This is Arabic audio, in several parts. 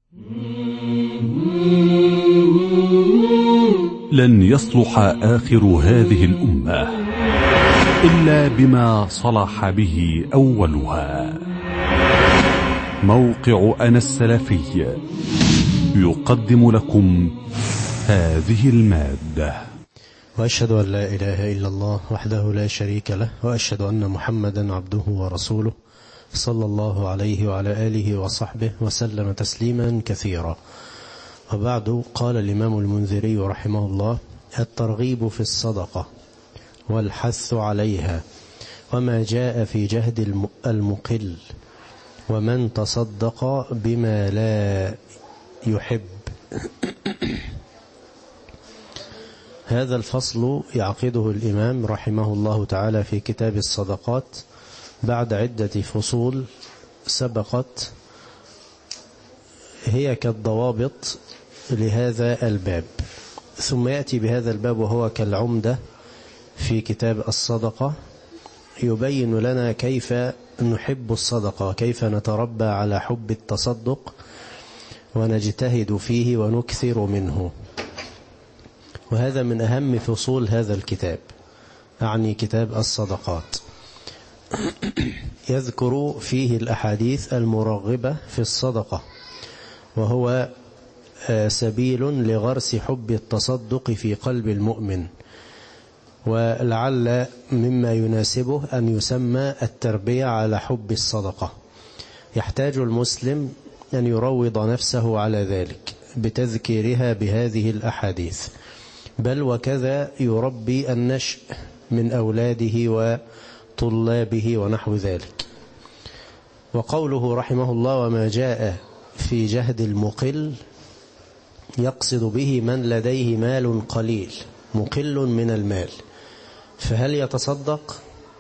لن يصلح آخر هذه الأمة إلا بما صلح به أولها. موقع أنا السلفي يقدم لكم هذه المادة. وأشهد أن لا إله إلا الله وحده لا شريك له، وأشهد أن محمدا عبده ورسوله صلى الله عليه وعلى آله وصحبه وسلم تسليما كثيرا. وبعد، قال الإمام المنذري رحمه الله: الترغيب في الصدقة والحث عليها، وما جاء في جهد المقل، ومن تصدق بما لا يحب. هذا الفصل يعقده الإمام رحمه الله تعالى في كتاب الصدقات بعد عدة فصول سبقت، هي كالضوابط لهذا الباب، ثم يأتي بهذا الباب وهو كالعمدة في كتاب الصدقة، يبين لنا كيف نحب الصدقة، كيف نتربى على حب التصدق ونجتهد فيه ونكثر منه. وهذا من أهم فصول هذا الكتاب، أعني كتاب الصدقات. يذكر فيه الأحاديث المرغبة في الصدقة، وهو سبيل لغرس حب التصدق في قلب المؤمن، ولعل مما يناسبه أن يسمى التربية على حب الصدقة. يحتاج المسلم أن يروض نفسه على ذلك بتذكيرها بهذه الأحاديث، بل وكذا يربي النشء من أولاده وطلابه ونحو ذلك. وقوله رحمه الله: وما جاء في جهد المقل، يقصد به من لديه مال قليل، مقل من المال، فهل يتصدق؟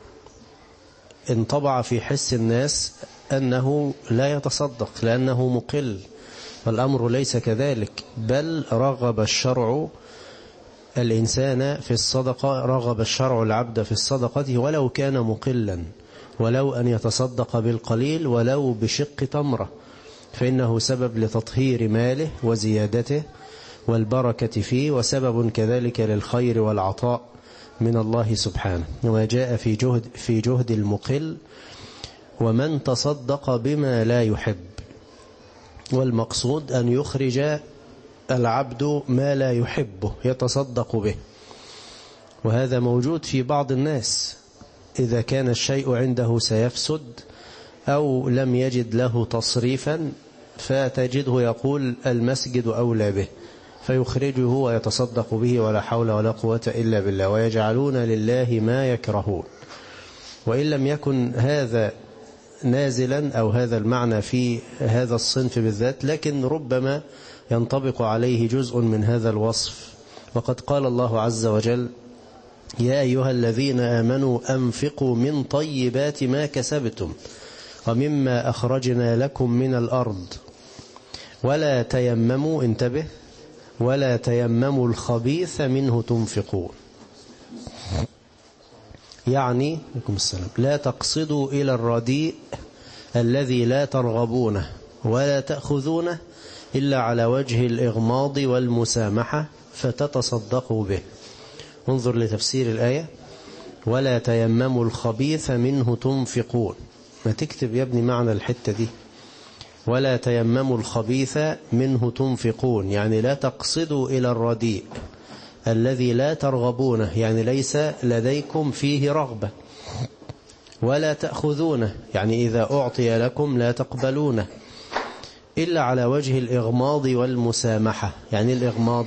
انطبع في حس الناس أنه لا يتصدق لأنه مقل، والأمر ليس كذلك، بل رغب الشرع الإنسان في الصدقة، رغب الشرع العبد في الصدقة ولو كان مقلا، ولو أن يتصدق بالقليل ولو بشق تمرة، فإنه سبب لتطهير ماله وزيادته والبركة فيه، وسبب كذلك للخير والعطاء من الله سبحانه. وما جاء في جهد المقل، ومن تصدق بما لا يحب، والمقصود أن يخرج العبد ما لا يحبه يتصدق به. وهذا موجود في بعض الناس، إذا كان الشيء عنده سيفسد أو لم يجد له تصريفا فتجده يقول المسجد أولى به، فيخرجه ويتصدق به، ولا حول ولا قوة إلا بالله، ويجعلون لله ما يكرهون. وإن لم يكن هذا نازلا أو هذا المعنى في هذا الصنف بالذات، لكن ربما ينطبق عليه جزء من هذا الوصف. وقد قال الله عز وجل: يا أيها الذين آمنوا أنفقوا من طيبات ما كسبتم ومما أخرجنا لكم من الأرض ولا تيمموا، انتبه، ولا تيمموا الخبيث منه تنفقون. يعني عليكم السلام، لا تقصدوا إلى الرديء الذي لا ترغبونه ولا تأخذونه إلا على وجه الإغماض والمسامحة فتتصدقوا به. انظر لتفسير الآية: ولا تيمموا الخبيث منه تنفقون. ما تكتب يا ابني معنى الحتة دي: ولا تيمموا الخبيث منه تنفقون، يعني لا تقصدوا إلى الرديء الذي لا ترغبونه، يعني ليس لديكم فيه رغبة، ولا تأخذونه، يعني إذا أعطي لكم لا تقبلونه، إلا على وجه الإغماض والمسامحة. يعني الإغماض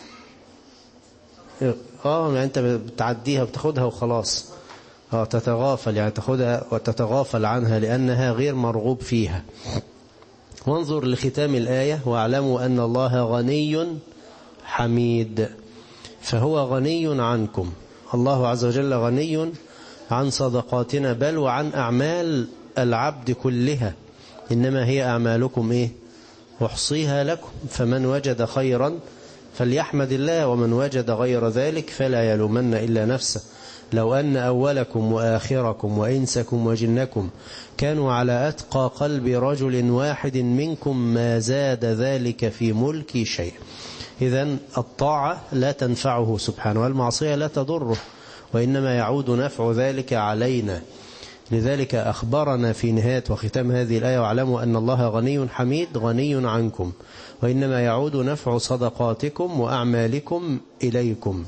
يعني أنت بتعديها بتاخدها وخلاص، تتغافل، يعني تاخدها وتتغافل عنها لأنها غير مرغوب فيها. وانظر لختام الآية: واعلموا أن الله غني حميد. فهو غني عنكم، الله عز وجل غني عن صدقاتنا، بل وعن أعمال العبد كلها، إنما هي أعمالكم إيه؟ أحصيها لكم، فمن وجد خيرا فليحمد الله، ومن وجد غير ذلك فلا يلومن إلا نفسه، لو أن أولكم وآخركم وإنسكم وجنكم كانوا على أتقى قلب رجل واحد منكم ما زاد ذلك في ملكي شيء. إذن الطاعة لا تنفعه سبحانه والمعصية لا تضره، وإنما يعود نفع ذلك علينا. لذلك أخبرنا في نهاية وختام هذه الآية: واعلموا أن الله غني حميد غني عنكم وإنما يعود نفع صدقاتكم وأعمالكم إليكم.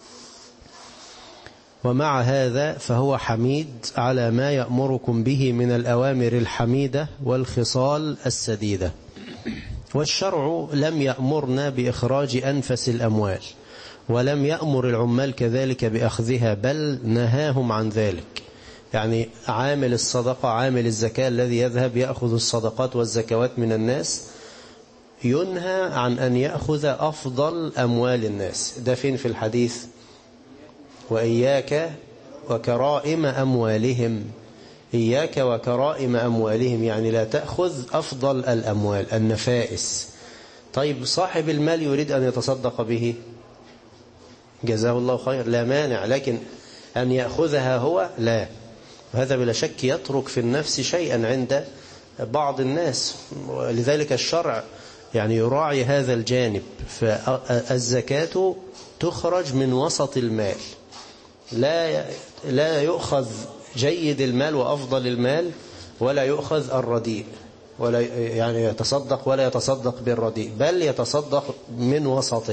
ومع هذا فهو حميد على ما يأمركم به من الأوامر الحميدة والخصال السديدة. والشرع لم يأمرنا بإخراج أنفس الأموال، ولم يأمر العمال كذلك بأخذها، بل نهاهم عن ذلك. يعني عامل الصدقة، عامل الزكاة الذي يذهب يأخذ الصدقات والزكوات من الناس ينهى عن أن يأخذ أفضل أموال الناس. ده فين في الحديث؟ وإياك وكرائم أموالهم. إياك وكرائم أموالهم، يعني لا تأخذ أفضل الأموال النفائس. طيب صاحب المال يريد أن يتصدق به، جزاه الله خير، لا مانع، لكن أن يأخذها هو لا. وهذا بلا شك يترك في النفس شيئا عند بعض الناس، ولذلك الشرع يعني يراعي هذا الجانب. فالزكاة تخرج من وسط المال، لا يؤخذ جيد المال وأفضل المال، ولا يؤخذ الرديء، ولا يعني يتصدق ولا يتصدق بالرديء، بل يتصدق من وسطه.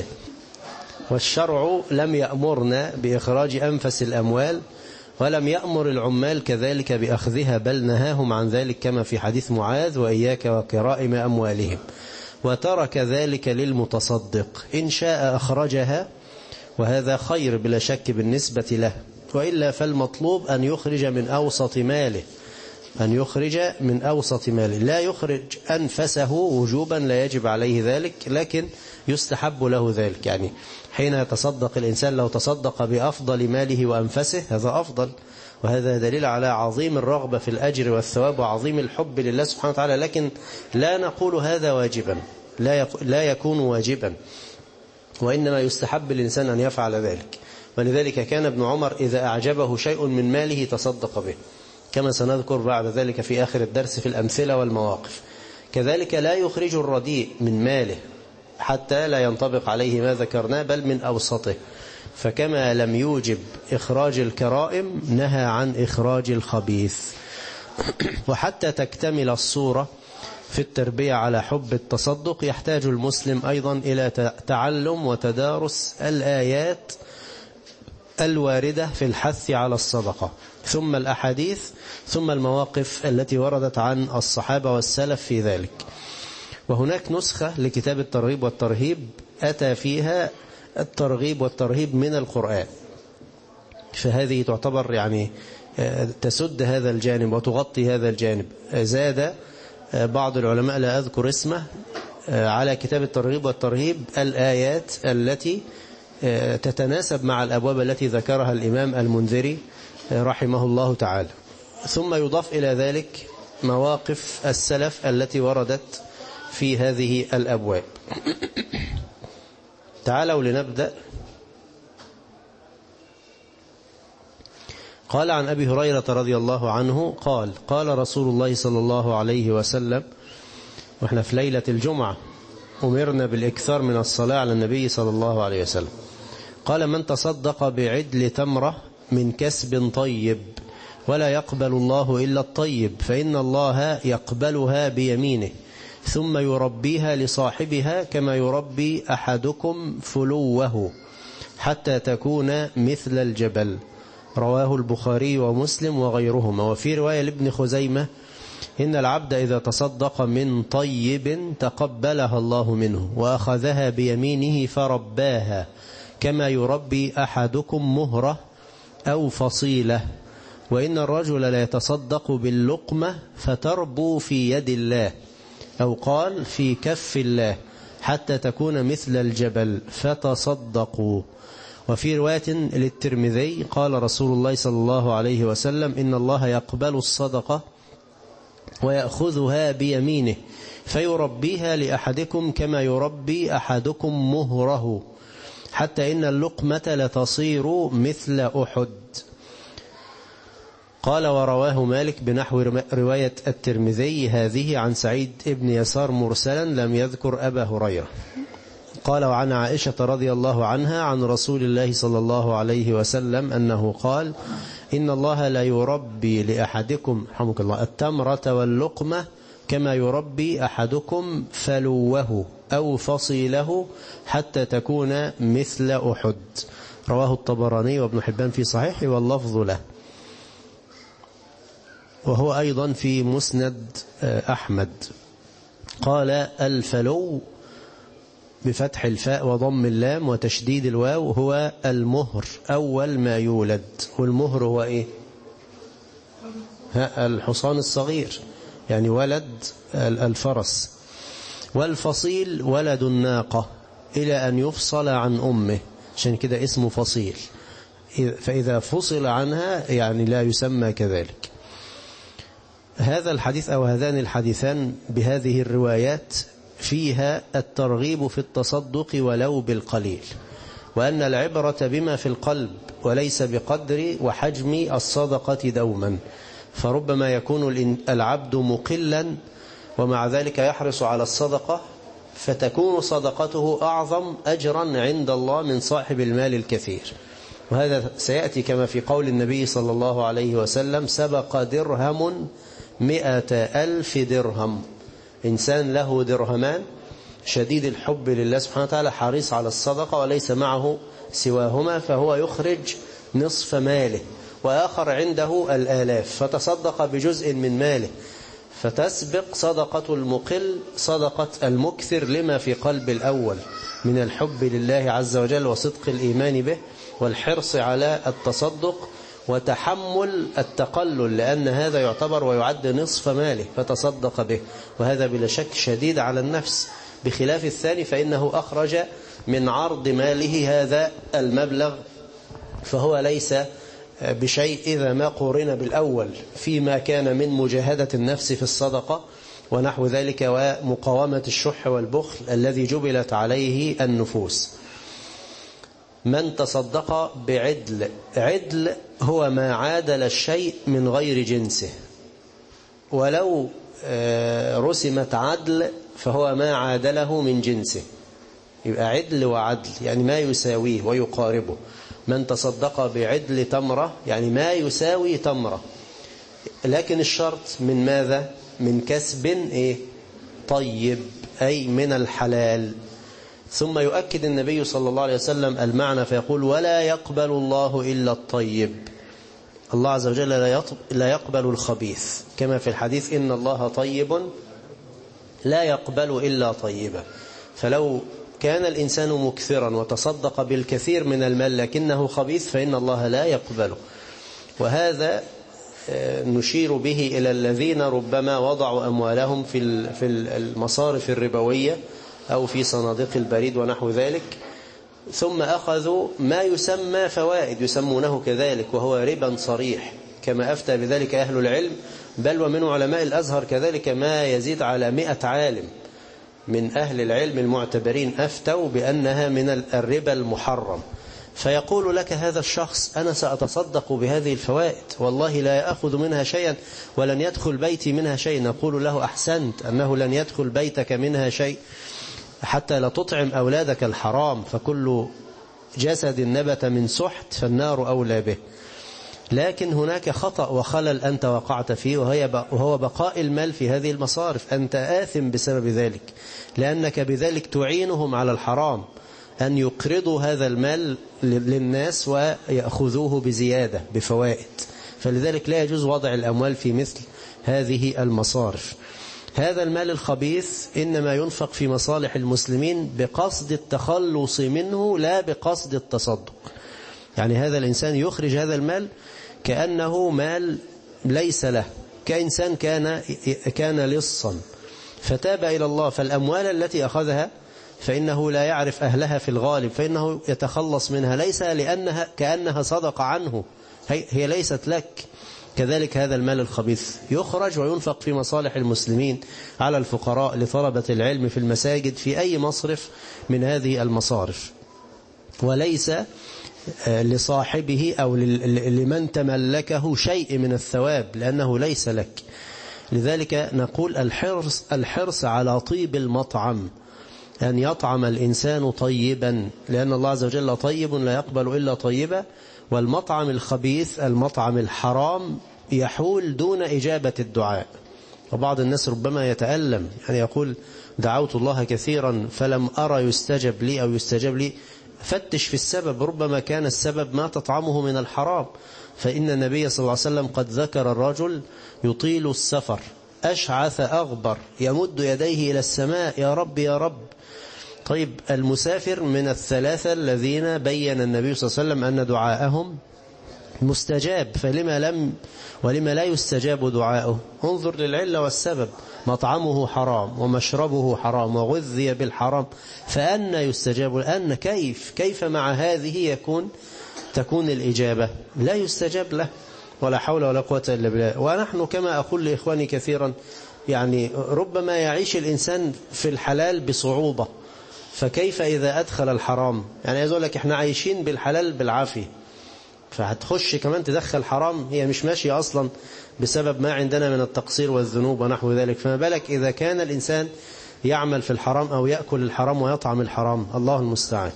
والشرع لم يأمرنا بإخراج أنفس الأموال، ولم يأمر العمال كذلك بأخذها، بل نهاهم عن ذلك كما في حديث معاذ: وإياك وكرائم أموالهم. وترك ذلك للمتصدق، إن شاء أخرجها، وهذا خير بلا شك بالنسبة له، وإلا فالمطلوب أن يخرج من أوسط ماله، أن يخرج من أوسط ماله، لا يخرج أنفسه وجوبا، لا يجب عليه ذلك، لكن يستحب له ذلك. يعني حين يتصدق الإنسان لو تصدق بأفضل ماله وأنفسه هذا أفضل، وهذا دليل على عظيم الرغبة في الأجر والثواب وعظيم الحب لله سبحانه وتعالى. لكن لا نقول هذا واجبا، لا يكون واجبا، وإنما يستحب الإنسان أن يفعل ذلك. ولذلك كان ابن عمر إذا أعجبه شيء من ماله تصدق به، كما سنذكر بعد ذلك في آخر الدرس في الأمثلة والمواقف. كذلك لا يخرج الرديء من ماله حتى لا ينطبق عليه ما ذكرناه، بل من أوسطه. فكما لم يوجب إخراج الكرائم نهى عن إخراج الخبيث. وحتى تكتمل الصورة في التربية على حب التصدق يحتاج المسلم أيضا إلى تعلم وتدارس الآيات الواردة في الحث على الصدقة، ثم الأحاديث، ثم المواقف التي وردت عن الصحابة والسلف في ذلك. وهناك نسخة لكتاب الترغيب والترهيب أتى فيها الترغيب والترهيب من القرآن، فهذه تعتبر يعني تسد هذا الجانب وتغطي هذا الجانب. زاد بعض العلماء لا أذكر اسمه على كتاب الترغيب والترهيب الآيات التي تتناسب مع الأبواب التي ذكرها الإمام المنذري رحمه الله تعالى، ثم يضاف إلى ذلك مواقف السلف التي وردت في هذه الأبواب. تعالوا لنبدأ. قال عن أبي هريرة رضي الله عنه قال: قال رسول الله صلى الله عليه وسلم، وإحنا في ليلة الجمعة أمرنا بالإكثار من الصلاة على النبي صلى الله عليه وسلم، قال: من تصدق بعدل تمرة من كسب طيب ولا يقبل الله إلا الطيب فإن الله يقبلها بيمينه ثم يربيها لصاحبها كما يربي أحدكم فلوه حتى تكون مثل الجبل. رواه البخاري ومسلم وغيرهما. وفي رواية لابن خزيمة: إن العبد إذا تصدق من طيب تقبلها الله منه وأخذها بيمينه فرباها كما يربي أحدكم مهرة أو فصيلة. وإن الرجل لا يتصدق باللقمة فتربو في يد الله، أو قال في كف الله، حتى تكون مثل الجبل فتصدقوا. وفي رواية للترمذي قال رسول الله صلى الله عليه وسلم: إن الله يقبل الصدقة ويأخذها بيمينه فيربيها لأحدكم كما يربي أحدكم مهره، حتى إن اللقمة لتصير مثل أحد. قال ورواه مالك بنحو رواية الترمذي هذه عن سعيد ابن يسار مرسلا لم يذكر أبا هريرة. قال وعن عائشة رضي الله عنها عن رسول الله صلى الله عليه وسلم أنه قال إن الله لا يربي لأحدكم رحمك الله التمرة واللقمة كما يربي أحدكم فلوه أو فصيله حتى تكون مثل أحد. رواه الطبراني وابن حبان في صحيحه واللفظ له، وهو أيضا في مسند أحمد. قال الفلو بفتح الفاء وضم اللام وتشديد الواو هو المهر أول ما يولد. والمهر هو إيه؟ الحصان الصغير، يعني ولد الفرس. والفصيل ولد الناقة إلى أن يفصل عن أمه، عشان كده اسمه فصيل. فإذا فصل عنها يعني لا يسمى كذلك. هذا الحديث أو هذان الحديثان بهذه الروايات فيها الترغيب في التصدق ولو بالقليل، وأن العبرة بما في القلب وليس بقدر وحجم الصدقة دوما. فربما يكون العبد مقلا ومع ذلك يحرص على الصدقة، فتكون صدقته أعظم أجرا عند الله من صاحب المال الكثير. وهذا سيأتي كما في قول النبي صلى الله عليه وسلم سبق درهم 100,000 درهم. إنسان له درهمان شديد الحب لله سبحانه وتعالى حريص على الصدقة وليس معه سواهما، فهو يخرج نصف ماله، وآخر عنده الآلاف فتصدق بجزء من ماله، فتسبق صدقة المقل صدقة المكثر لما في قلب الأول من الحب لله عز وجل وصدق الإيمان به والحرص على التصدق وتحمل التقلل، لأن هذا يعتبر ويعد نصف ماله فتصدق به، وهذا بلا شك شديد على النفس، بخلاف الثاني فإنه أخرج من عرض ماله هذا المبلغ، فهو ليس بشيء إذا ما قورن بالأول فيما كان من مجاهدة النفس في الصدقة ونحو ذلك ومقاومة الشح والبخل الذي جبلت عليه النفوس. من تصدق بعدل، عدل هو ما عادل الشيء من غير جنسه، ولو رسمت عدل فهو ما عادله من جنسه، يبقى عدل وعدل يعني ما يساويه ويقاربه. من تصدق بعدل تمرة يعني ما يساوي تمرة، لكن الشرط من ماذا؟ من كسب طيب أي من الحلال. ثم يؤكد النبي صلى الله عليه وسلم المعنى فيقول ولا يقبل الله إلا الطيب. الله عز وجل لا يقبل الخبيث، كما في الحديث إن الله طيب لا يقبل إلا طيبا. فلو كان الإنسان مكثرا وتصدق بالكثير من المال لكنه خبيث فإن الله لا يقبله. وهذا نشير به إلى الذين ربما وضعوا أموالهم في المصارف الربوية أو في صناديق البريد ونحو ذلك، ثم أخذوا ما يسمى فوائد يسمونه كذلك وهو ربا صريح، كما أفتى بذلك أهل العلم، بل ومن علماء الأزهر كذلك ما يزيد على 100 عالم من أهل العلم المعتبرين أفتوا بأنها من الربا المحرم. فيقول لك هذا الشخص أنا سأتصدق بهذه الفوائد والله لا يأخذ منها شيئا ولن يدخل بيتي منها شيء. نقول له أحسنت أنه لن يدخل بيتك منها شيء حتى لا تطعم أولادك الحرام، فكل جسد نبت من سحت فالنار أولى به. لكن هناك خطأ وخلل أنت وقعت فيه وهو بقاء المال في هذه المصارف. أنت آثم بسبب ذلك، لأنك بذلك تعينهم على الحرام أن يقرضوا هذا المال للناس ويأخذوه بزيادة بفوائد. فلذلك لا يجوز وضع الأموال في مثل هذه المصارف. هذا المال الخبيث إنما ينفق في مصالح المسلمين بقصد التخلص منه لا بقصد التصدق. يعني هذا الإنسان يخرج هذا المال كأنه مال ليس له، كإنسان كان لصا فتاب إلى الله، فالأموال التي أخذها فإنه لا يعرف أهلها في الغالب، فإنه يتخلص منها ليس لأنها كأنها صدق عنه، هي ليست لك. كذلك هذا المال الخبيث يخرج وينفق في مصالح المسلمين على الفقراء لطلبة العلم في المساجد في أي مصرف من هذه المصارف، وليس لصاحبه أو لمن تملكه شيء من الثواب، لأنه ليس لك. لذلك نقول الحرص على طيب المطعم، أن يطعم الإنسان طيبا، لأن الله عز وجل طيب لا يقبل إلا طيبا. والمطعم الخبيث، المطعم الحرام، يحول دون إجابة الدعاء. وبعض الناس ربما يتألم، يعني يقول دعوت الله كثيرا فلم أرى يستجب لي أو يستجب لي. فتش في السبب، ربما كان السبب ما تطعمه من الحرام. فإن النبي صلى الله عليه وسلم قد ذكر الرجل يطيل السفر أشعث أغبر يمد يديه إلى السماء يا رب يا رب. طيب المسافر من الثلاثة الذين بين النبي صلى الله عليه وسلم أن دعاءهم مستجاب، ولما لا يستجاب دعاؤه؟ انظر للعلة والسبب. مطعمه حرام ومشربه حرام وغذي بالحرام، فأنا يستجاب؟ كيف مع هذه تكون الإجابة؟ لا يستجاب له، ولا حول ولا قوة إلا بالله. ونحن كما أقول لإخواني كثيرا، يعني ربما يعيش الإنسان في الحلال بصعوبة، فكيف إذا أدخل الحرام؟ يعني عايز أقول لك إحنا عايشين بالحلال بالعافية، فهتخش كمان تدخل حرام، هي مش ماشية أصلا بسبب ما عندنا من التقصير والذنوب ونحو ذلك. فما بالك إذا كان الإنسان يعمل في الحرام أو يأكل الحرام ويطعم الحرام؟ الله المستعان.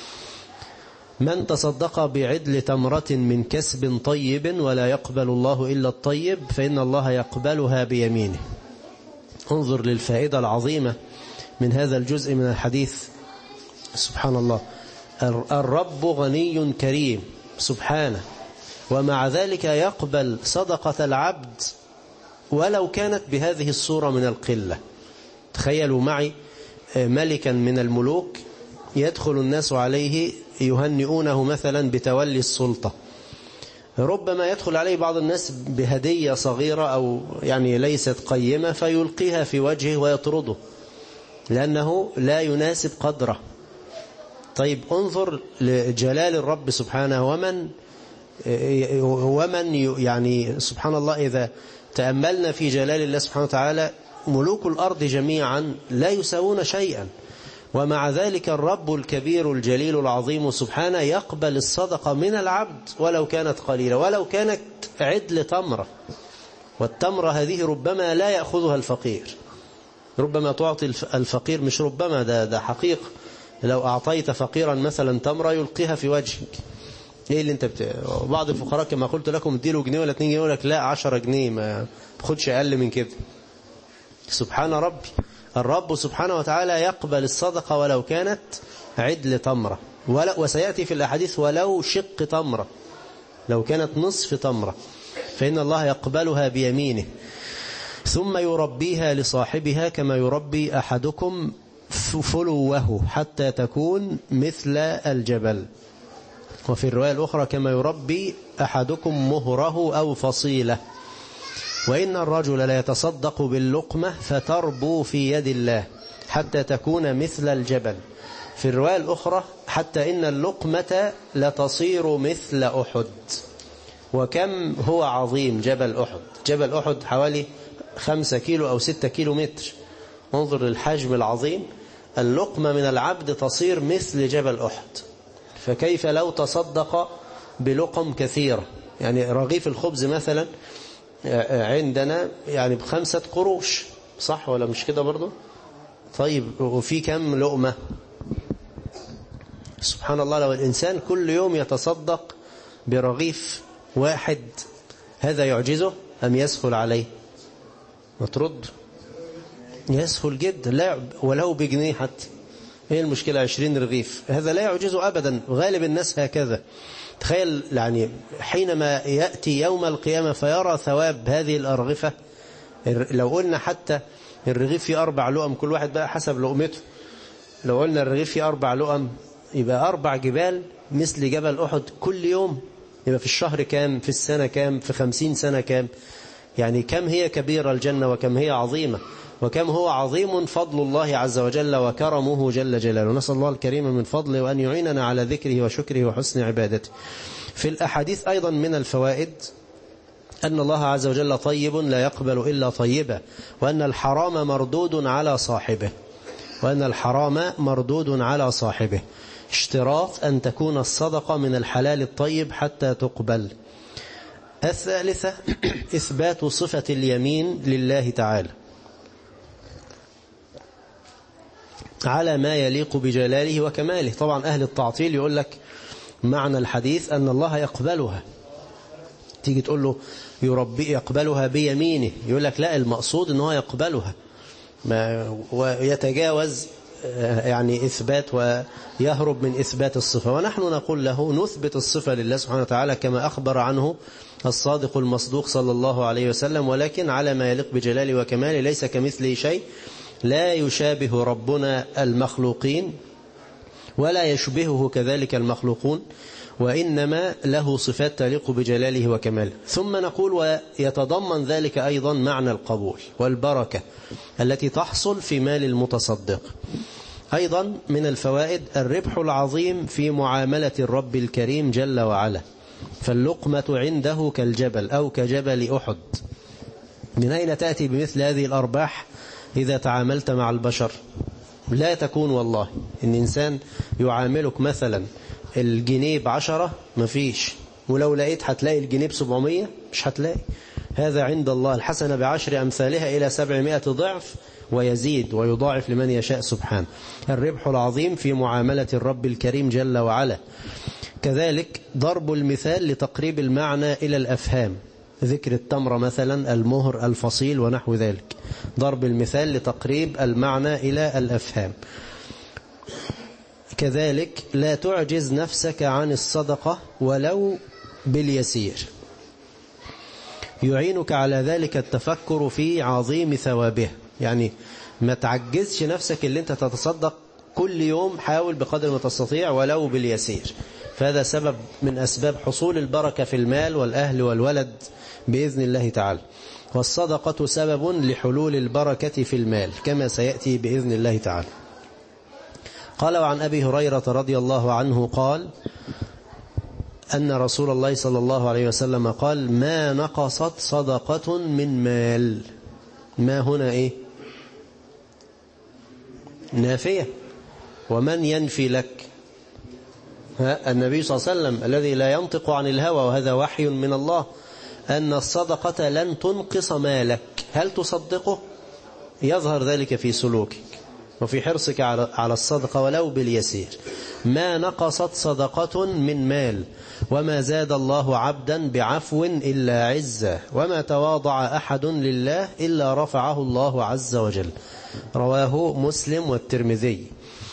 من تصدق بعدل تمرة من كسب طيب ولا يقبل الله إلا الطيب فإن الله يقبلها بيمينه. انظر للفائدة العظيمة من هذا الجزء من الحديث. سبحان الله، الرب غني كريم سبحانه، ومع ذلك يقبل صدقة العبد ولو كانت بهذه الصورة من القلة. تخيلوا معي ملكا من الملوك يدخل الناس عليه يهنئونه مثلا بتولي السلطة، ربما يدخل عليه بعض الناس بهدية صغيرة أو يعني ليست قيمة فيلقيها في وجهه ويطرده لأنه لا يناسب قدره. طيب انظر لجلال الرب سبحانه، ومن يعني سبحان الله، إذا تأملنا في جلال الله سبحانه وتعالى ملوك الأرض جميعا لا يساوون شيئا، ومع ذلك الرب الكبير الجليل العظيم سبحانه يقبل الصدقة من العبد ولو كانت قليلة، ولو كانت عدل تمرة. والتمرة هذه ربما لا يأخذها الفقير، ربما تعطي الفقير، مش ربما، ده حقيقة. لو أعطيت فقيرا مثلا تمرة يلقيها في وجهك، ايه اللي انت بعض الفقراء كما قلت لكم اديله جنيه ولا 2 جنيه يقول لك لا 10 جنيه ما تاخدش اقل من كده. سبحان ربي، الرب سبحانه وتعالى يقبل الصدقة ولو كانت عدل تمرة، وسيأتي في الأحاديث ولو شق تمرة، لو كانت نصف تمرة فإن الله يقبلها بيمينه، ثم يربيها لصاحبها كما يربي أحدكم فلوه حتى تكون مثل الجبل. وفي الرواية الأخرى كما يربي أحدكم مهره أو فصيلة. وإن الرجل لا يتصدق باللقمة فتربو في يد الله حتى تكون مثل الجبل. في الرواية الأخرى حتى إن اللقمة لتصير مثل أحد. وكم هو عظيم جبل أحد! جبل أحد حوالي 5 كيلو أو 6 كيلو متر. انظر للحجم العظيم. اللقمة من العبد تصير مثل جبل أحد، فكيف لو تصدق بلقم كثيرة؟ يعني رغيف الخبز مثلا عندنا يعني ب5 قروش، صح ولا مش كده برضو؟ طيب وفي كم لقمة؟ سبحان الله، لو الإنسان كل يوم يتصدق برغيف واحد هذا يعجزه أم يسهل عليه؟ وترد يسهل جدا، لا ولو بجنيه حتى. ايه المشكلة 20 رغيف؟ هذا لا يعجزه أبدا، غالب الناس هكذا. تخيل يعني حينما يأتي يوم القيامة فيرى ثواب هذه الأرغفة. لو قلنا حتى الرغيف فيه 4 لقم، كل واحد بقى حسب لقمته، لو قلنا الرغيف فيه 4 لقم يبقى 4 جبال مثل جبل أحد كل يوم، يبقى في الشهر كام؟ في السنة كام؟ في 50 سنة كام؟ يعني كم هي كبيرة الجنة وكم هي عظيمة، وكم هو عظيم فضل الله عز وجل وكرمه جل جلاله. نسأل الله الكريم من فضله وأن يعيننا على ذكره وشكره وحسن عبادته. في الأحاديث أيضا من الفوائد أن الله عز وجل طيب لا يقبل إلا طيبا، وأن الحرام مردود على صاحبه، وأن الحرام مردود على صاحبه. اشتراط أن تكون الصدقة من الحلال الطيب حتى تقبل. الثالثة إثبات صفة اليمين لله تعالى على ما يليق بجلاله وكماله. طبعا أهل التعطيل يقول لك معنى الحديث أن الله يقبلها، تيجي تقول له يقبلها بيمينه، يقول لك لا، المقصود أنه يقبلها ويتجاوز يعني إثبات ويهرب من إثبات الصفة. ونحن نقول له نثبت الصفة لله سبحانه وتعالى كما أخبر عنه الصادق المصدوق صلى الله عليه وسلم، ولكن على ما يليق بجلاله وكماله، ليس كمثله شيء، لا يشابه ربنا المخلوقين ولا يشبهه كذلك المخلوقون، وإنما له صفات تليق بجلاله وكماله. ثم نقول ويتضمن ذلك أيضا معنى القبول والبركة التي تحصل في مال المتصدق. أيضا من الفوائد الربح العظيم في معاملة الرب الكريم جل وعلا، فاللقمة عنده كالجبل أو كجبل أحد. من أين تأتي بمثل هذه الأرباح إذا تعاملت مع البشر؟ لا تكون والله إن إنسان يعاملك مثلا الجنيه ب10 مفيش، ولو لقيت هتلاقي الجنيه ب700 مش هتلاقي. هذا عند الله الحسنة ب10 أمثالها إلى 700 ضعف ويزيد ويضاعف لمن يشاء سبحانه. الربح العظيم في معاملة الرب الكريم جل وعلا. كذلك ضرب المثال لتقريب المعنى إلى الأفهام، ذكر التمر مثلا، المهر، الفصيل ونحو ذلك، ضرب المثال لتقريب المعنى إلى الأفهام. كذلك لا تعجز نفسك عن الصدقة ولو باليسير، يعينك على ذلك التفكر في عظيم ثوابه. يعني ما تعجزش نفسك اللي انت تتصدق كل يوم، حاول بقدر ما تستطيع ولو باليسير، فهذا سبب من أسباب حصول البركة في المال والأهل والولد بإذن الله تعالى. والصدقة سبب لحلول البركة في المال كما سيأتي بإذن الله تعالى. قال وعن أبي هريرة رضي الله عنه قال أن رسول الله صلى الله عليه وسلم قال ما نقصت صدقة من مال. ما هنا إيه؟ نافية. ومن ينفي لك؟ النبي صلى الله عليه وسلم الذي لا ينطق عن الهوى، وهذا وحي من الله، أن الصدقة لن تنقص مالك. هل تصدقه؟ يظهر ذلك في سلوكك وفي حرصك على الصدقة ولو باليسير. ما نقصت صدقة من مال، وما زاد الله عبدا بعفو إلا عزة، وما تواضع أحد لله إلا رفعه الله عز وجل. رواه مسلم والترمذي.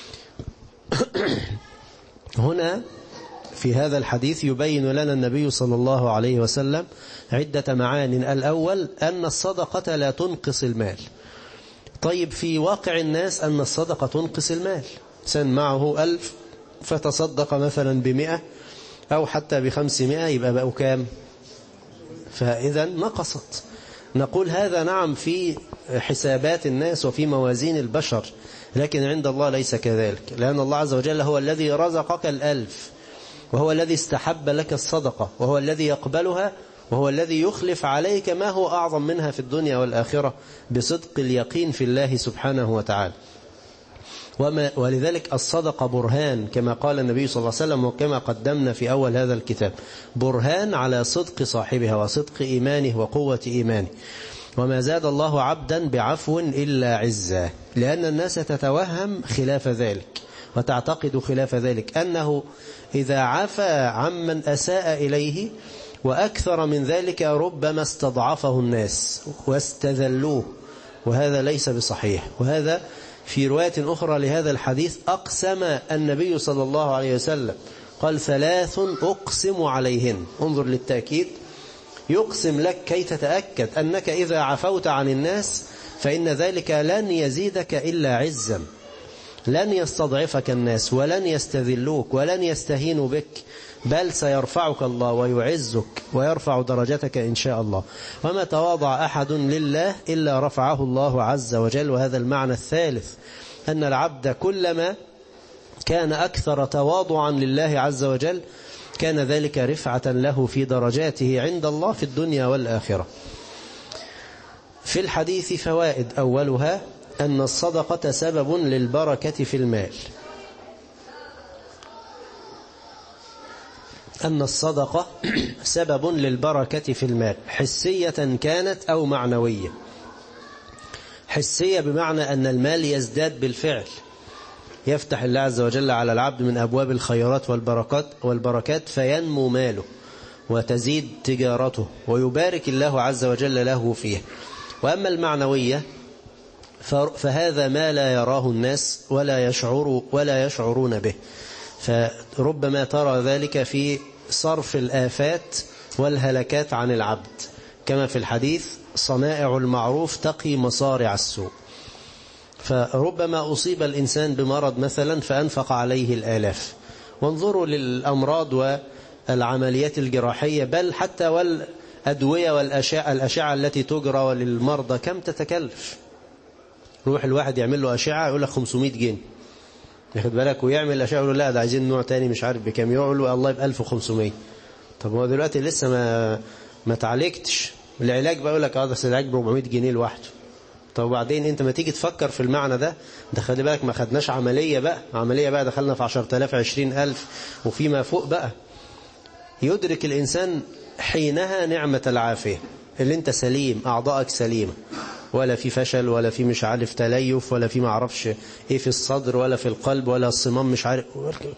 هنا في هذا الحديث يبين لنا النبي صلى الله عليه وسلم عدة معان. الأول أن الصدقة لا تنقص المال. طيب في واقع الناس أن الصدقة تنقص المال، إنسان معه 1000 فتصدق مثلا ب100 أو حتى ب500، يبقى بقوا كام؟ فإذا نقصت. نقول هذا نعم في حسابات الناس وفي موازين البشر، لكن عند الله ليس كذلك، لأن الله عز وجل هو الذي رزقك 1000، وهو الذي استحب لك الصدقة، وهو الذي يقبلها، وهو الذي يخلف عليك ما هو أعظم منها في الدنيا والآخرة بصدق اليقين في الله سبحانه وتعالى. ولذلك الصدقة برهان كما قال النبي صلى الله عليه وسلم، وكما قدمنا في أول هذا الكتاب، برهان على صدق صاحبها وصدق إيمانه وقوة إيمانه. وما زاد الله عبدا بعفو إلا عزة، لأن الناس تتوهم خلاف ذلك وتعتقد خلاف ذلك، أنه إذا عفى عمن أساء إليه وأكثر من ذلك ربما استضعفه الناس واستذلوه، وهذا ليس بصحيح. وهذا في رواية أخرى لهذا الحديث أقسم النبي صلى الله عليه وسلم، قال 3 أقسم عليهن. انظر للتأكيد، يقسم لك كي تتأكد أنك إذا عفوت عن الناس فإن ذلك لن يزيدك إلا عزا، لن يستضعفك الناس ولن يستذلوك ولن يستهينوا بك، بل سيرفعك الله ويعزك ويرفع درجتك إن شاء الله. وما تواضع أحد لله إلا رفعه الله عز وجل. وهذا المعنى الثالث، أن العبد كلما كان أكثر تواضعا لله عز وجل كان ذلك رفعة له في درجاته عند الله في الدنيا والآخرة. في الحديث فوائد، أولها أن الصدقة سبب للبركة في المال. أن الصدقة سبب للبركة في المال، حسية كانت أو معنوية. حسية بمعنى أن المال يزداد بالفعل، يفتح الله عز وجل على العبد من أبواب الخيرات والبركات فينمو ماله وتزيد تجارته ويبارك الله عز وجل له فيه. وأما المعنوية فهذا ما لا يراه الناس ولا يشعرون به، فربما ترى ذلك في صرف الآفات والهلكات عن العبد، كما في الحديث صنائع المعروف تقي مصارع السوء. فربما أصيب الإنسان بمرض مثلا فأنفق عليه الآلاف. وانظروا للأمراض والعمليات الجراحية، بل حتى والأدوية والأشعة التي تجرى للمرضى كم تتكلف. روح الواحد يعمل له أشعة يقول لك 500 جنيه، ياخد بالك، ويعمل أشعة يقول له لا ده عايزين نوع تاني مش عارف بكام، يقول له الله ب 1500. طب هو دلوقتي لسه ما تعالجتش، العلاج بقى يقول لك ده العلاج ب 400 جنيه لوحده. طب وبعدين انت ما تيجي تفكر في المعنى ده خلي بالك ما خدناش عملية بقى دخلنا في 10,000 20,000 وفيما فوق بقى. يدرك الإنسان حينها نعمة العافية، اللي انت سليم، أعضائك سليمة، ولا في فشل ولا في مش عارف تليف ولا في معرفش ايه في الصدر ولا في القلب ولا الصمام مش عارف.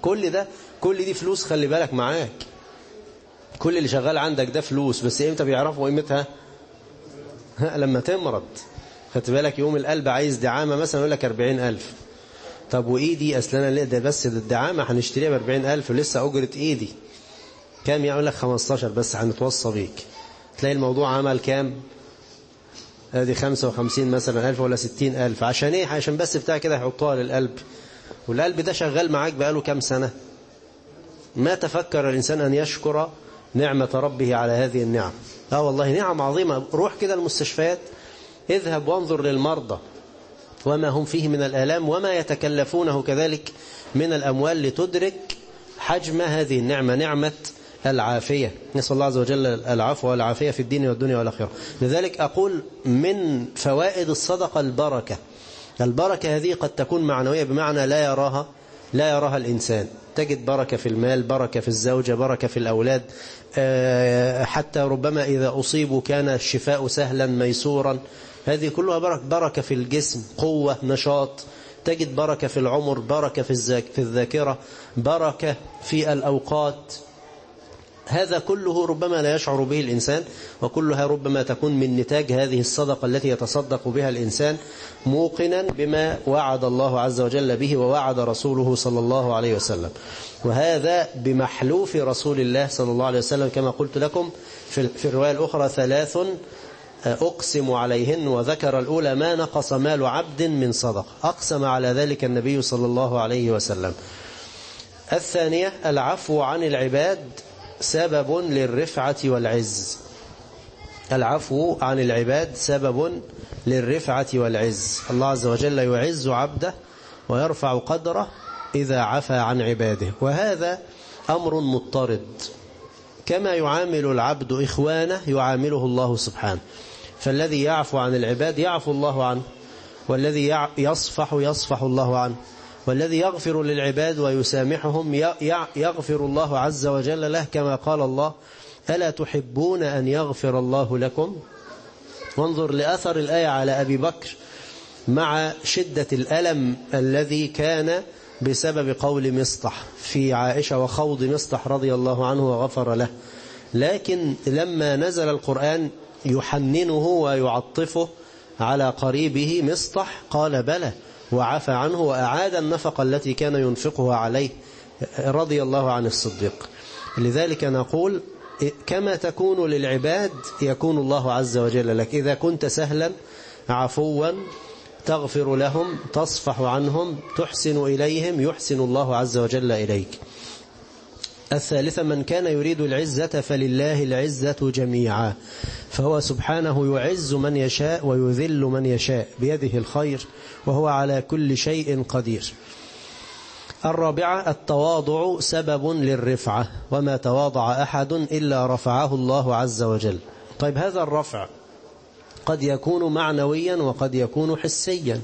كل دي فلوس خلي بالك معاك، كل اللي شغال عندك ده فلوس، بس امتى بيعرفوا قيمتها؟ لما تمرض. خدت بالك يوم القلب عايز دعامة مثلا يقول لك 40,000. طب وإيدي أصلنا ده بس الدعامة هنشتريها ب40,000 ولسه أجرة إيدي كام؟ يقول لك 15 بس هنتوصى بيك. تلاقي الموضوع عمل كام؟ ادي 55 مثلا 1000 ولا 60,000. عشان ايه؟ عشان بس بتاع كده يحطوها للقلب، والقلب ده شغال معاك بقاله كام سنة. ما تفكر الإنسان أن يشكر نعمة ربه على هذه النعم. والله نعم عظيمة. روح كده المستشفيات، اذهب وانظر للمرضى وما هم فيه من الآلام وما يتكلفونه كذلك من الأموال لتدرك حجم هذه النعمة، نعمة العافية. نسأل الله عز وجل العفو والعافية في الدين والدنيا والآخرة. لذلك أقول من فوائد الصدقة البركة هذه قد تكون معنوية بمعنى لا يراها الإنسان. تجد بركة في المال، بركة في الزوجة، بركة في الأولاد، حتى ربما إذا أصيبوا كان الشفاء سهلا ميسورا. هذه كلها بركة في الجسم، قوة، نشاط. تجد بركة في العمر، بركة في الذاكرة، بركة في الأوقات. هذا كله ربما لا يشعر به الإنسان، وكلها ربما تكون من نتاج هذه الصدقة التي يتصدق بها الإنسان موقنا بما وعد الله عز وجل به ووعد رسوله صلى الله عليه وسلم. وهذا بمحلوف رسول الله صلى الله عليه وسلم كما قلت لكم في الرواية الأخرى 3 أقسم عليهن، وذكر الأولى ما نقص مال عبد من صدقة، أقسم على ذلك النبي صلى الله عليه وسلم. الثانية العفو عن العباد سبب للرفعة والعز. العفو عن العباد سبب للرفعة والعز. الله عز وجل يعز عبده ويرفع قدره إذا عفى عن عباده، وهذا أمر مضطرد. كما يعامل العبد إخوانه يعامله الله سبحانه. فالذي يعفو عن العباد يعفو الله عنه، والذي يصفح الله عنه، والذي يغفر للعباد ويسامحهم يغفر الله عز وجل له، كما قال الله ألا تحبون أن يغفر الله لكم؟ وانظر لأثر الآية على أبي بكر مع شدة الألم الذي كان بسبب قول مصطح في عائشة وخوض مصطح رضي الله عنه وغفر له. لكن لما نزل القرآن يحننه ويعطفه على قريبه مصطح قال بلى وعفى عنه وأعاد النفقة التي كان ينفقها عليه رضي الله عن الصديق. لذلك نقول كما تكون للعباد يكون الله عز وجل لك. إذا كنت سهلا عفوا تغفر لهم، تصفح عنهم، تحسن إليهم، يحسن الله عز وجل إليك. الثالثة من كان يريد العزة فلله العزة جميعا، فهو سبحانه يعز من يشاء ويذل من يشاء بيده الخير وهو على كل شيء قدير. الرابعة التواضع سبب للرفعة، وما تواضع أحد إلا رفعه الله عز وجل. طيب هذا الرفع قد يكون معنويا وقد يكون حسيا.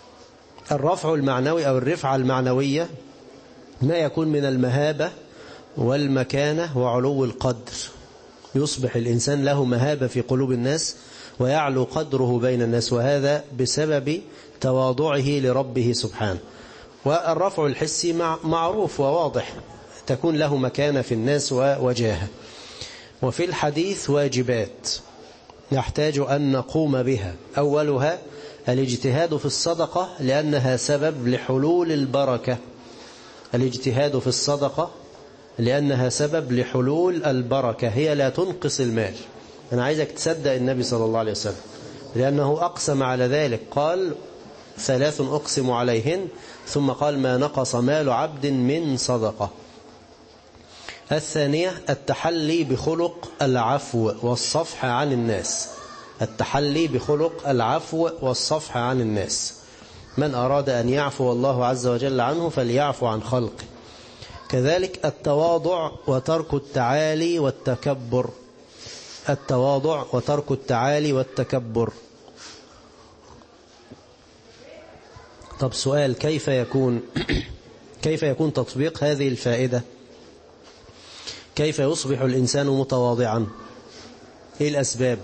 الرفع المعنوي أو الرفعة المعنوية ما يكون من المهابة والمكانة وعلو القدر، يصبح الإنسان له مهابة في قلوب الناس ويعلو قدره بين الناس، وهذا بسبب تواضعه لربه سبحانه. والرفع الحسي معروف وواضح، تكون له مكانة في الناس ووجاهة. وفي الحديث واجبات نحتاج أن نقوم بها، أولها الاجتهاد في الصدقة لأنها سبب لحلول البركة. الاجتهاد في الصدقة لأنها سبب لحلول البركة، هي لا تنقص المال. أنا عايزك تصدق النبي صلى الله عليه وسلم، لأنه أقسم على ذلك، قال 3 أقسم عليهن، ثم قال ما نقص مال عبد من صدقة. الثانية التحلي بخلق العفو والصفح عن الناس. التحلي بخلق العفو والصفح عن الناس، من أراد أن يعفو الله عز وجل عنه فليعفو عن خلقه. كذلك التواضع وترك التعالي والتكبر. التواضع وترك التعالي والتكبر. طب سؤال، كيف يكون تطبيق هذه الفائدة؟ كيف يصبح الإنسان متواضعا؟ إيه الأسباب؟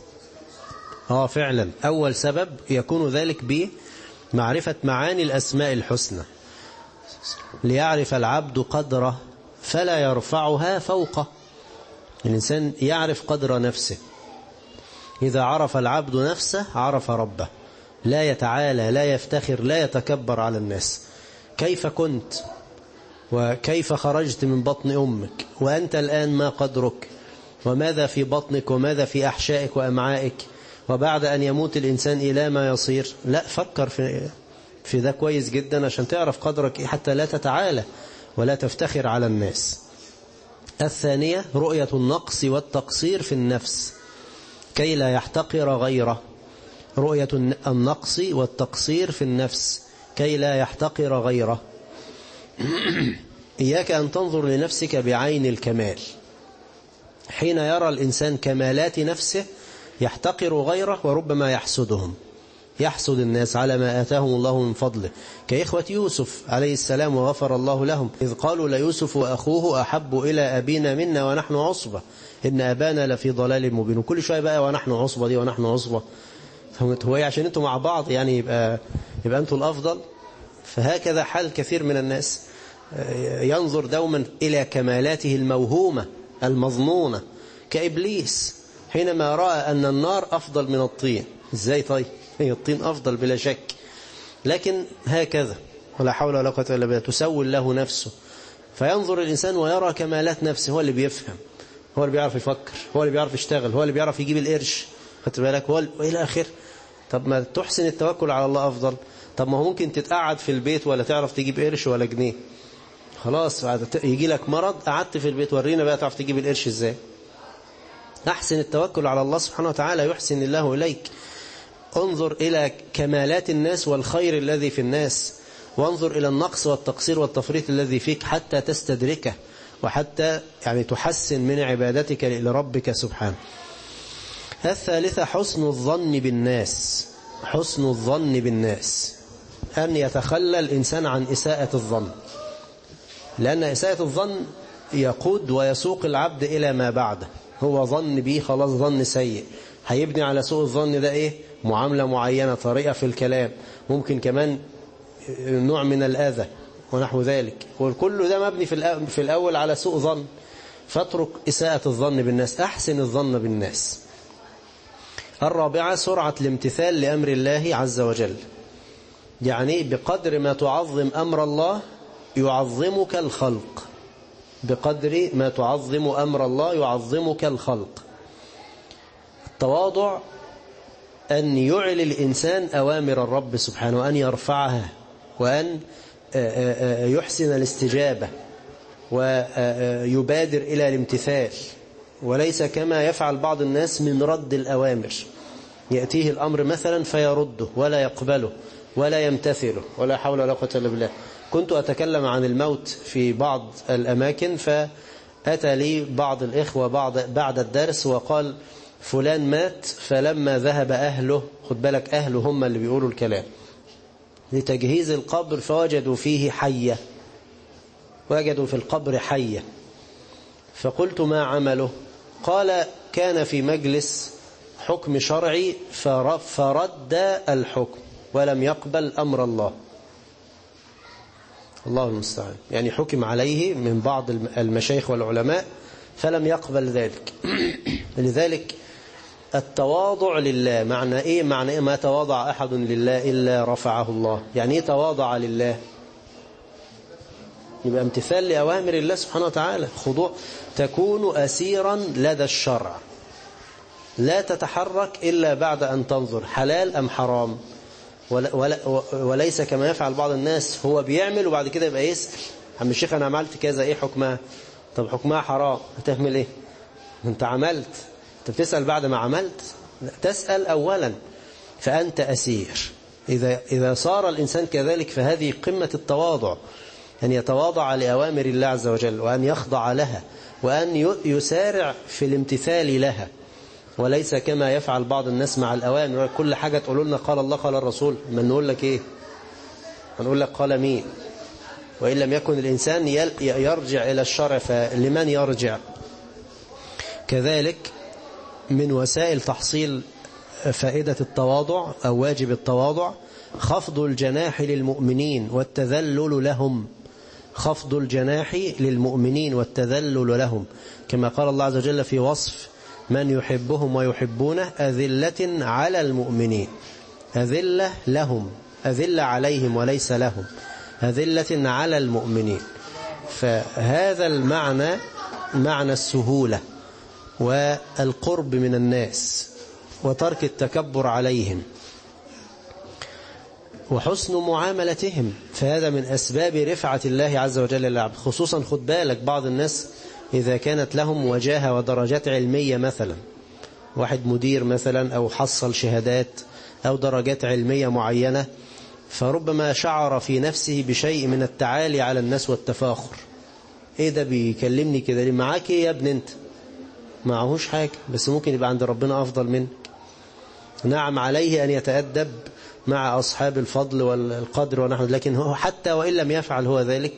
فعلا أول سبب يكون ذلك بمعرفة معاني الأسماء الحسنى. ليعرف العبد قدره فلا يرفعها فوقه. الإنسان يعرف قدر نفسه. إذا عرف العبد نفسه عرف ربه، لا يتعالى، لا يفتخر، لا يتكبر على الناس. كيف كنت وكيف خرجت من بطن أمك وأنت الآن ما قدرك، وماذا في بطنك وماذا في أحشائك وأمعائك، وبعد أن يموت الإنسان إلى ما يصير. لا، فكر في ذا كويس جدا عشان تعرف قدرك حتى لا تتعالى ولا تفتخر على الناس. الثانية رؤية النقص والتقصير في النفس كي لا يحتقر غيره. رؤية النقص والتقصير في النفس كي لا يحتقر غيره. إياك أن تنظر لنفسك بعين الكمال. حين يرى الإنسان كمالات نفسه يحتقر غيره وربما يحسدهم، يحسد الناس على ما آتاهم الله من فضله، كإخوة يوسف عليه السلام وغفر الله لهم، إذ قالوا ليوسف وأخوه أحب إلى أبينا منا ونحن عصبة إن أبانا لفي ضلال مبين. وكل شوية بقى ونحن عصبة دي ونحن عصبة، هو عشان أنتم مع بعض يعني يبقى أنتم الأفضل. فهكذا حال كثير من الناس، ينظر دوما إلى كمالاته الموهومة المظنونة، كإبليس حينما رأى أن النار أفضل من الطين. إزاي طيب؟ الطين أفضل بلا شك، لكن هكذا ولا حول ولا قوة إلا بالله، تسول له نفسه. فينظر الإنسان ويرى كمالات نفسه، هو اللي بيفهم، هو اللي بيعرف يفكر، هو اللي بيعرف يشتغل، هو اللي بيعرف يجيب القرش، خدت بالك، هو وإلى آخر. طب ما تحسن التوكل على الله أفضل. طب ما هو ممكن تتقعد في البيت ولا تعرف تجيب قرش ولا جنيه، خلاص يجي لك مرض، قعدت في البيت، ورينا بقى تعرف تجيب القرش ازاي. أحسن التوكل على الله سبحانه وتعالى يحسن الله إليك. انظر إلى كمالات الناس والخير الذي في الناس، وانظر إلى النقص والتقصير والتفريط الذي فيك حتى تستدركه، وحتى يعني تحسن من عبادتك لربك سبحانه. الثالثة حسن الظن بالناس. حسن الظن بالناس، أن يتخلى الإنسان عن إساءة الظن، لأن إساءة الظن يقود ويسوق العبد إلى ما بعده. هو ظن به خلاص، ظن سيء، هيبني على سوء الظن ده إيه؟ معاملة معينة، طريقة في الكلام، ممكن كمان نوع من الأذى ونحو ذلك، وكل ده مبني في الأول على سوء ظن. فاترك إساءة الظن بالناس، أحسن الظن بالناس. الرابعة سرعة الامتثال لأمر الله عز وجل، يعني بقدر ما تعظم أمر الله يعظمك الخلق، بقدر ما تعظم أمر الله يعظمك الخلق. التواضع أن يعلي الإنسان أوامر الرب سبحانه، وأن يرفعها، وأن يحسن الاستجابة، ويبادر إلى الامتثال، وليس كما يفعل بعض الناس من رد الأوامر. يأتيه الأمر مثلا فيرده ولا يقبله ولا يمتثله، ولا حول ولا قوة إلا بالله. كنت أتكلم عن الموت في بعض الأماكن، فأتى لي بعض الإخوة بعد الدرس وقال فلان مات، فلما ذهب أهله، خد بالك أهله هم اللي بيقولوا الكلام، لتجهيز القبر، فوجدوا فيه حية، وجدوا في القبر حية. فقلت ما عمله؟ قال كان في مجلس حكم شرعي فرد الحكم ولم يقبل أمر الله. الله المستعان. يعني حكم عليه من بعض المشايخ والعلماء فلم يقبل ذلك. لذلك التواضع لله معنى إيه؟ معنى إيه ما تواضع أحد لله إلا رفعه الله. يعني إيه تواضع لله؟ يبقى امتثال لأوامر الله سبحانه وتعالى، خضوع، تكون أسيرا لدى الشرع، لا تتحرك إلا بعد أن تنظر حلال أم حرام، وليس كما يفعل بعض الناس، هو بيعمل وبعد كده يبقى يسأل عم الشيخ أنا عملت كذا إيه حكمها؟ طب حكمها حرام، هتعمل إيه؟ أنت عملت، أنت بتسأل بعد ما عملت؟ لا، تسأل أولا. فأنت أسير. إذا صار الإنسان كذلك فهذه قمة التواضع، أن يتواضع لأوامر الله عز وجل وأن يخضع لها وأن يسارع في الامتثال لها، وليس كما يفعل بعض الناس مع الأوامر، كل حاجة تقولوا لنا قال الله قال الرسول، ما نقول لك إيه؟ هنقول لك قال مين؟ وإن لم يكن الإنسان يرجع إلى الشرع فلمن يرجع؟ كذلك من وسائل تحصيل فائدة التواضع أو واجب التواضع خفض الجناح للمؤمنين والتذلل لهم. خفض الجناح للمؤمنين والتذلل لهم، كما قال الله عز وجل في وصف من يحبهم ويحبونه أذلة على المؤمنين. أذلة لهم، أذلة عليهم وليس لهم، أذلة على المؤمنين. فهذا المعنى معنى السهولة والقرب من الناس وترك التكبر عليهم وحسن معاملتهم، فهذا من أسباب رفعة الله عز وجل للعبد. خصوصا خد بالك بعض الناس إذا كانت لهم وجاهة ودرجات علمية، مثلا واحد مدير مثلا أو حصل شهادات أو درجات علمية معينة، فربما شعر في نفسه بشيء من التعالي على الناس والتفاخر. إيه ده بيكلمني كده ليه؟ معاك إيه يا ابن أنت؟ معهوش حاجة، بس ممكن يبقى عند ربنا أفضل منك. نعم عليه أن يتأدب مع أصحاب الفضل والقدر ونحن، لكن هو حتى وإن لم يفعل هو ذلك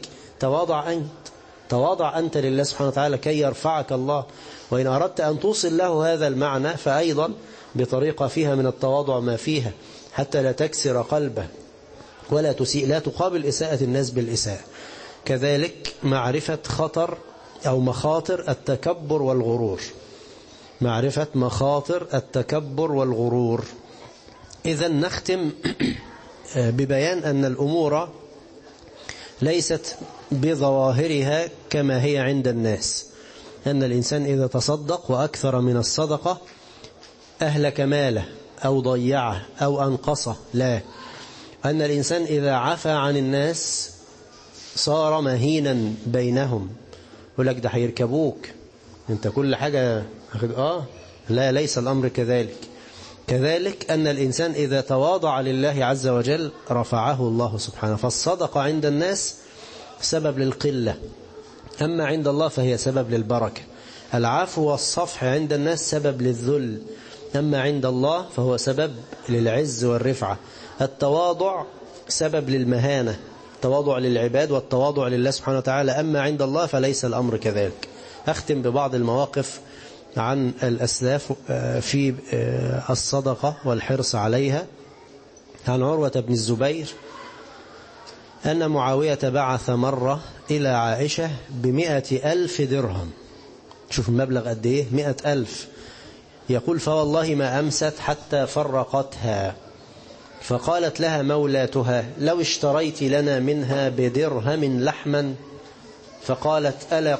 تواضع أنت لله سبحانه وتعالى كي يرفعك الله. وإن أردت أن توصل له هذا المعنى فأيضا بطريقة فيها من التواضع ما فيها، حتى لا تكسر قلبه ولا تسيء، لا تقابل إساءة الناس بالإساءة. كذلك معرفة خطر أو مخاطر التكبر والغرور، معرفة مخاطر التكبر والغرور. إذا نختم ببيان أن الأمور ليست بظواهرها كما هي عند الناس، أن الإنسان إذا تصدق وأكثر من الصدقة أهلك ماله أو ضيعه أو أنقصه، لا، أن الإنسان إذا عفى عن الناس صار مهينا بينهم، يقول لك ده هيركبوك أنت كل حاجة لا، ليس الأمر كذلك. كذلك أن الإنسان إذا تواضع لله عز وجل رفعه الله سبحانه. فالصدقة عند الناس سبب للقلة، أما عند الله فهي سبب للبركة. العفو والصفح عند الناس سبب للذل، أما عند الله فهو سبب للعز والرفعة. التواضع سبب للمهانة، التواضع للعباد والتواضع لله سبحانه وتعالى، أما عند الله فليس الأمر كذلك. أختم ببعض المواقف عن الأسلاف في الصدقة والحرص عليها. عن عروة بن الزبير أن معاوية بعث مرة إلى عائشة ب100,000 درهم. شوف المبلغ قد إيه، 100,000. يقول فوالله ما أمست حتى فرقتها، فقالت لها مولاتها لو اشتريت لنا منها بدرهم لحما، فقالت ألا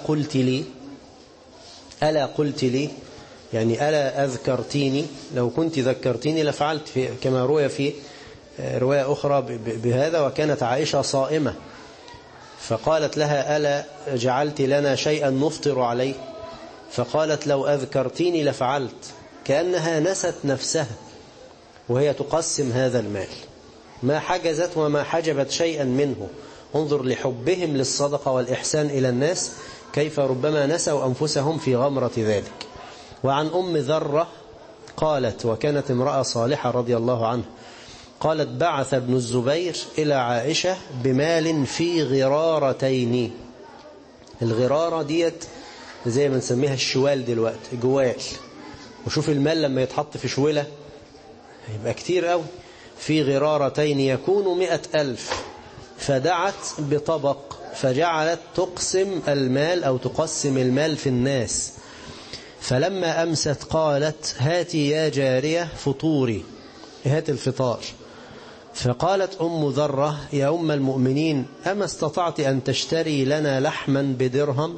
قلت لي يعني ألا أذكرتيني، لو كنت ذكرتيني لفعلت، كما روي في رواية أخرى بهذا. وكانت عائشة صائمة، فقالت لها ألا جعلت لنا شيئا نفطر عليه، فقالت لو أذكرتيني لفعلت، كأنها نست نفسها وهي تقسم هذا المال، ما حجزت وما حجبت شيئا منه. انظر لحبهم للصدقة والإحسان إلى الناس كيف ربما نسوا أنفسهم في غمرة ذلك. وعن أم ذرة قالت، وكانت امرأة صالحة رضي الله عنها، قالت بعث ابن الزبير إلى عائشة بمال في غرارتين. الغرارة ديت زي ما نسميها الشوال دلوقتي، جوال. وشوف المال لما يتحط في شويلة يبقى كتير قوي. في غرارتين يكون 100,000، فدعت بطبق فجعلت تقسم المال أو تقسم المال في الناس. فلما أمست قالت هاتي يا جارية فطوري، هات الفطار. فقالت أم ذرة يا أم المؤمنين أما استطعت أن تشتري لنا لحما بدرهم؟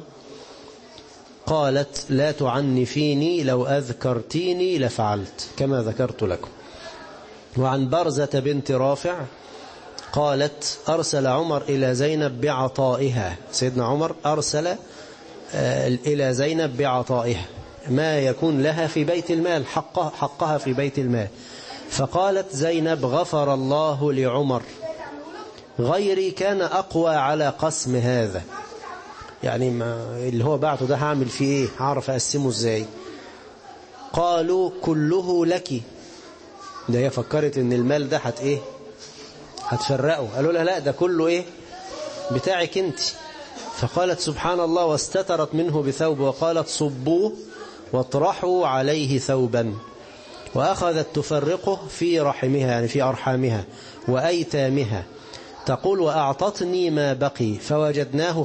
قالت لا تعنفيني، لو أذكرتيني لفعلت كما ذكرت لكم. وعن برزة بنت رافع قالت أرسل عمر إلى زينب بعطائها، سيدنا عمر أرسل إلى زينب بعطائها ما يكون لها في بيت المال، حقها في بيت المال. فقالت زينب غفر الله لعمر، غيري كان أقوى على قسم هذا، يعني ما اللي هو بعته ده هعمل فيه ايه، هعرف أقسمه ازاي؟ قالوا كله لك، ده هي فكرت ان المال ده هتفرقه. قالوا لها لا ده كله ايه بتاعك انت. فقالت سبحان الله، واستترت منه بثوب وقالت صبوه واطرحوا عليه ثوبا. وأخذت تفرقه في رحمها، يعني في أرحامها وأيتامها. تقول وأعطتني ما بقي فوجدناه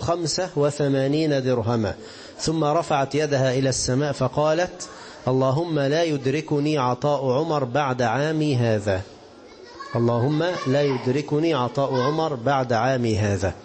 85 درهما. ثم رفعت يدها إلى السماء فقالت اللهم لا يدركني عطاء عمر بعد عامي هذا، اللهم لا يدركني عطاء عمر بعد عامي هذا.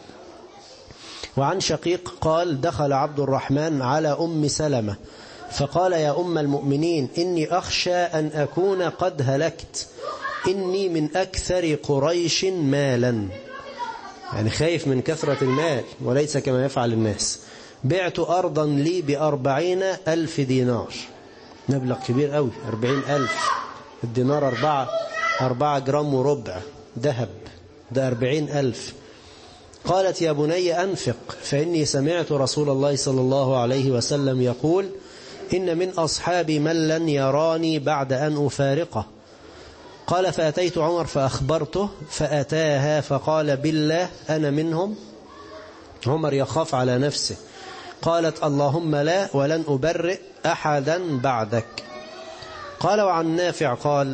وعن شقيق قال دخل عبد الرحمن على أم سلمة فقال يا أم المؤمنين إني أخشى أن أكون قد هلكت، إني من أكثر قريش مالا، يعني خايف من كثرة المال وليس كما يفعل الناس. بعت أرضا لي ب40,000 دينار، مبلغ كبير قوي، 40,000. الدينار 4 جرام وربع ذهب، ده 40,000. قالت يا بني أنفق، فإني سمعت رسول الله صلى الله عليه وسلم يقول إن من أصحابي من لن يراني بعد أن أفارقه. قال فأتيت عمر فأخبرته فأتاها فقال بالله أنا منهم. عمر يخاف على نفسه. قالت اللهم لا، ولن أبرئ أحدا بعدك. قال وعن نافع قال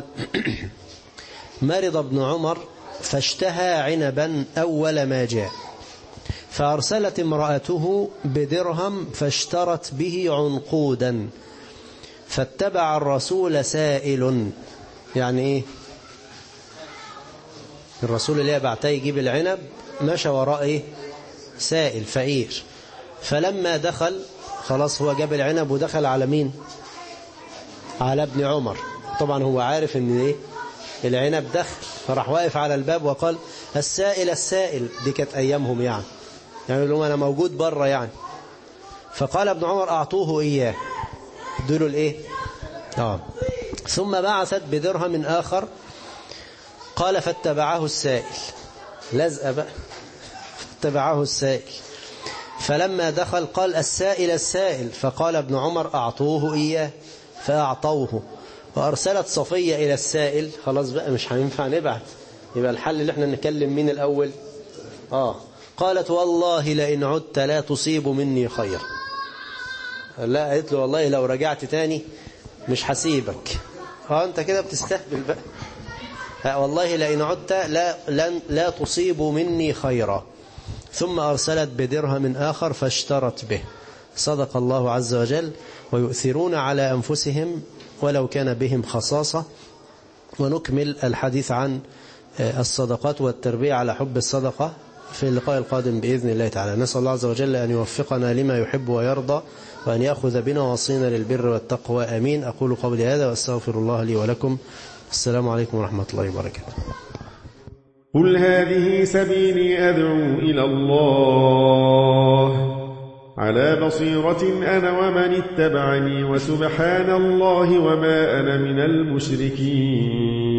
مرض ابن عمر فاشتهى عنبا أول ما جاء، فأرسلت امرأته بدرهم فاشترت به عنقودا، فاتبع الرسول سائل. يعني ايه الرسول اللي بعته يجيب العنب مشى وراء ايه سائل فقير. فلما دخل خلاص هو جاب العنب ودخل على مين؟ على ابن عمر. طبعا هو عارف ان ايه العنب دخل، فراح واقف على الباب وقال السائل السائل. دي كانت ايامهم يعني يقول لهم انا موجود بره يعني. فقال ابن عمر اعطوه اياه، ادوا الايه ثم بعثت بدرهم آخر. قال فاتبعه السائل، لزق بقى، فاتبعه السائل. فلما دخل قال السائل السائل. فقال ابن عمر أعطوه إياه، فأعطوه. وأرسلت صفية إلى السائل، خلاص بقى مش هينفع نبعت، يبقى الحل اللي احنا نكلم مين الأول؟ قالت والله لئن عدت لا تصيب مني خير. لا، قالت له والله لو رجعت تاني مش هسيبك. انت كده بتستهبل بقى. والله لئن عدت لا تصيب مني خيرا. ثم أرسلت بدرهم آخر فاشترت به. صدق الله عز وجل ويؤثرون على أنفسهم ولو كان بهم خصاصة. ونكمل الحديث عن الصدقات والتربية على حب الصدقة في اللقاء القادم بإذن الله تعالى. نسأل الله عز وجل أن يوفقنا لما يحب ويرضى، وأن يأخذ بنا وصينا للبر والتقوى. أمين. أقول قولي هذا وأستغفر الله لي ولكم. السلام عليكم ورحمة الله وبركاته. قل هذه سبيلي أدعو إلى الله على بصيرة أنا ومن اتبعني، وسبحان الله وما أنا من المشركين.